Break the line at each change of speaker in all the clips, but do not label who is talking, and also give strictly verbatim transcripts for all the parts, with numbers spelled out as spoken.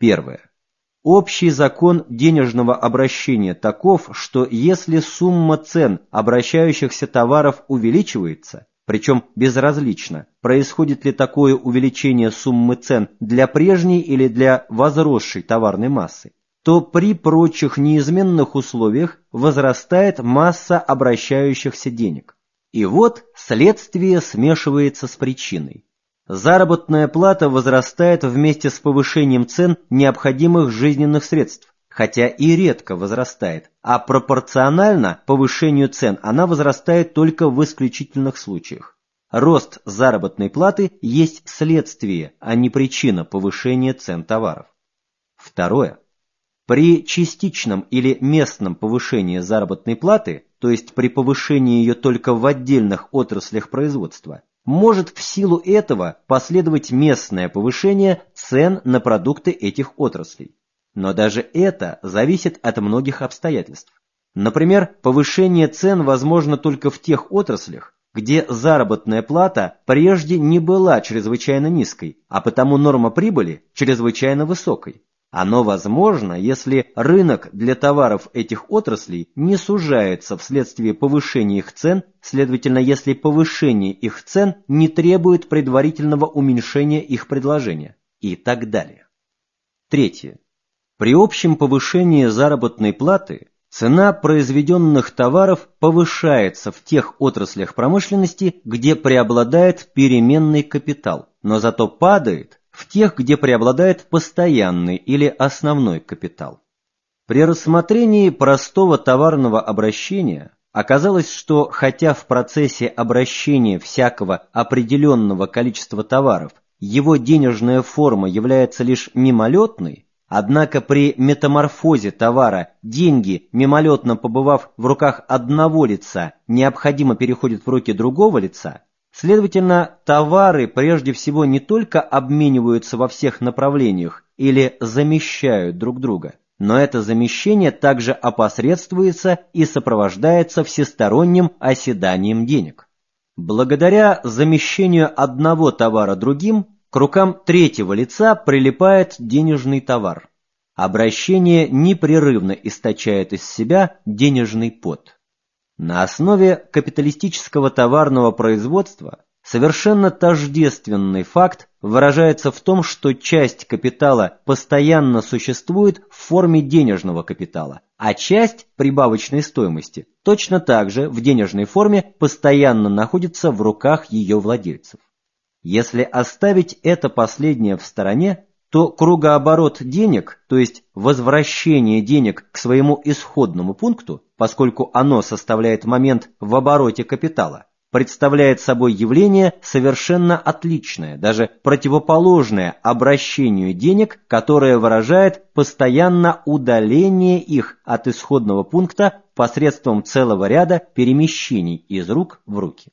Первое. Общий закон денежного обращения таков, что если сумма цен обращающихся товаров увеличивается, причем безразлично, происходит ли такое увеличение суммы цен для прежней или для возросшей товарной массы, то при прочих неизменных условиях возрастает масса обращающихся денег. И вот следствие смешивается с причиной. Заработная плата возрастает вместе с повышением цен необходимых жизненных средств, хотя и редко возрастает, а пропорционально повышению цен она возрастает только в исключительных случаях. Рост заработной платы есть следствие, а не причина повышения цен товаров. Второе. При частичном или местном повышении заработной платы, то есть при повышении ее только в отдельных отраслях производства, может в силу этого последовать местное повышение цен на продукты этих отраслей. Но даже это зависит от многих обстоятельств. Например, повышение цен возможно только в тех отраслях, где заработная плата прежде не была чрезвычайно низкой, а потому норма прибыли чрезвычайно высокой. Оно возможно, если рынок для товаров этих отраслей не сужается вследствие повышения их цен, следовательно, если повышение их цен не требует предварительного уменьшения их предложения и так далее. Третье. При общем повышении заработной платы цена произведенных товаров повышается в тех отраслях промышленности, где преобладает переменный капитал, но зато падает в тех, где преобладает постоянный или основной капитал. При рассмотрении простого товарного обращения оказалось, что хотя в процессе обращения всякого определенного количества товаров его денежная форма является лишь мимолетной, однако при метаморфозе товара деньги, мимолетно побывав в руках одного лица, необходимо переходят в руки другого лица. Следовательно, товары прежде всего не только обмениваются во всех направлениях или замещают друг друга, но это замещение также опосредствуется и сопровождается всесторонним оседанием денег. Благодаря замещению одного товара другим, к рукам третьего лица прилипает денежный товар. Обращение непрерывно источает из себя денежный пот. На основе капиталистического товарного производства совершенно тождественный факт выражается в том, что часть капитала постоянно существует в форме денежного капитала, а часть прибавочной стоимости точно так же в денежной форме постоянно находится в руках ее владельцев. Если оставить это последнее в стороне, то кругооборот денег, то есть возвращение денег к своему исходному пункту, поскольку оно составляет момент в обороте капитала, представляет собой явление совершенно отличное, даже противоположное обращению денег, которое выражает постоянно удаление их от исходного пункта посредством целого ряда перемещений из рук в руки.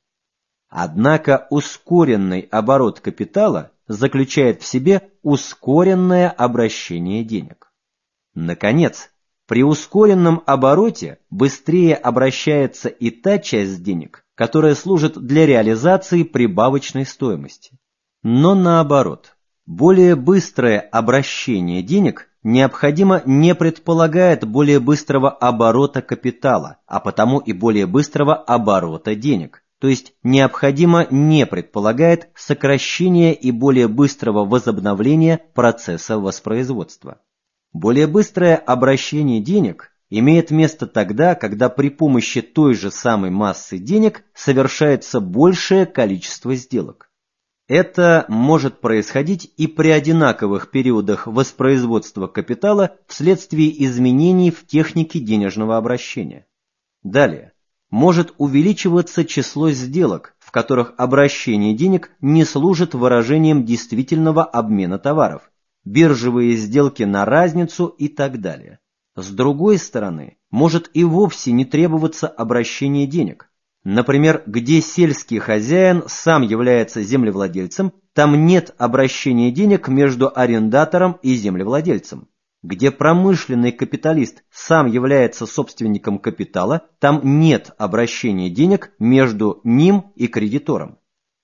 Однако ускоренный оборот капитала заключает в себе ускоренное обращение денег. Наконец, при ускоренном обороте быстрее обращается и та часть денег, которая служит для реализации прибавочной стоимости. Но наоборот, более быстрое обращение денег необходимо не предполагает более быстрого оборота капитала, а потому и более быстрого оборота денег. То есть необходимо не предполагает сокращения и более быстрого возобновления процесса воспроизводства. Более быстрое обращение денег имеет место тогда, когда при помощи той же самой массы денег совершается большее количество сделок. Это может происходить и при одинаковых периодах воспроизводства капитала вследствие изменений в технике денежного обращения. Далее. Может увеличиваться число сделок, в которых обращение денег не служит выражением действительного обмена товаров, биржевые сделки на разницу и так далее. С другой стороны, может и вовсе не требоваться обращение денег. Например, где сельский хозяин сам является землевладельцем, там нет обращения денег между арендатором и землевладельцем. Где промышленный капиталист сам является собственником капитала, там нет обращения денег между ним и кредитором.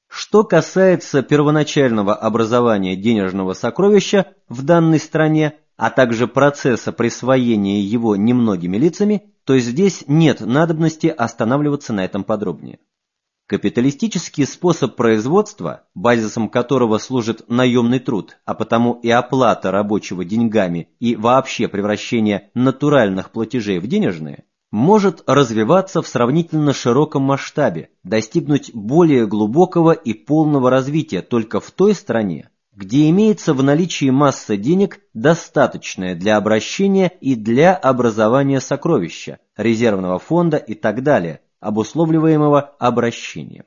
Что касается первоначального образования денежного сокровища в данной стране, а также процесса присвоения его немногими лицами, то здесь нет надобности останавливаться на этом подробнее. Капиталистический способ производства, базисом которого служит наемный труд, а потому и оплата рабочего деньгами и вообще превращение натуральных платежей в денежные, может развиваться в сравнительно широком масштабе, достигнуть более глубокого и полного развития только в той стране, где имеется в наличии масса денег, достаточная для обращения и для образования сокровища, резервного фонда и так далее, обусловливаемого обращением.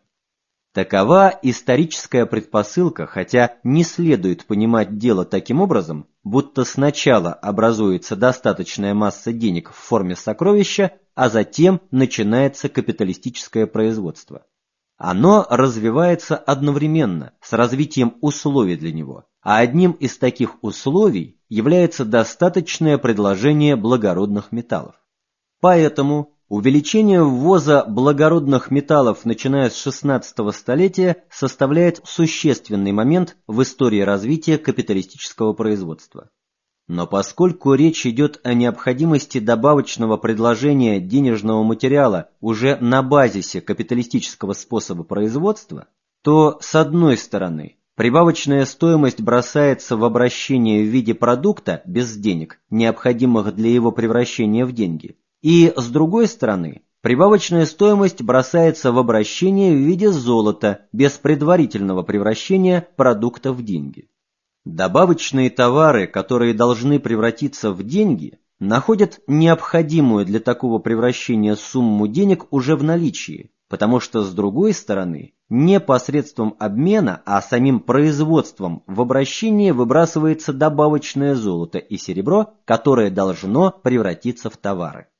Такова историческая предпосылка, хотя не следует понимать дело таким образом, будто сначала образуется достаточная масса денег в форме сокровища, а затем начинается капиталистическое производство. Оно развивается одновременно с развитием условий для него, а одним из таких условий является достаточное предложение благородных металлов. Поэтому увеличение ввоза благородных металлов, начиная с шестнадцатого столетия, составляет существенный момент в истории развития капиталистического производства. Но поскольку речь идет о необходимости добавочного предложения денежного материала уже на базисе капиталистического способа производства, то, с одной стороны, прибавочная стоимость бросается в обращение в виде продукта без денег, необходимых для его превращения в деньги, и, с другой стороны, прибавочная стоимость бросается в обращение в виде золота без предварительного превращения продукта в деньги. Добавочные товары, которые должны превратиться в деньги, находят необходимую для такого превращения сумму денег уже в наличии, потому что, с другой стороны, не посредством обмена, а самим производством в обращение выбрасывается добавочное золото и серебро, которое должно превратиться в товары.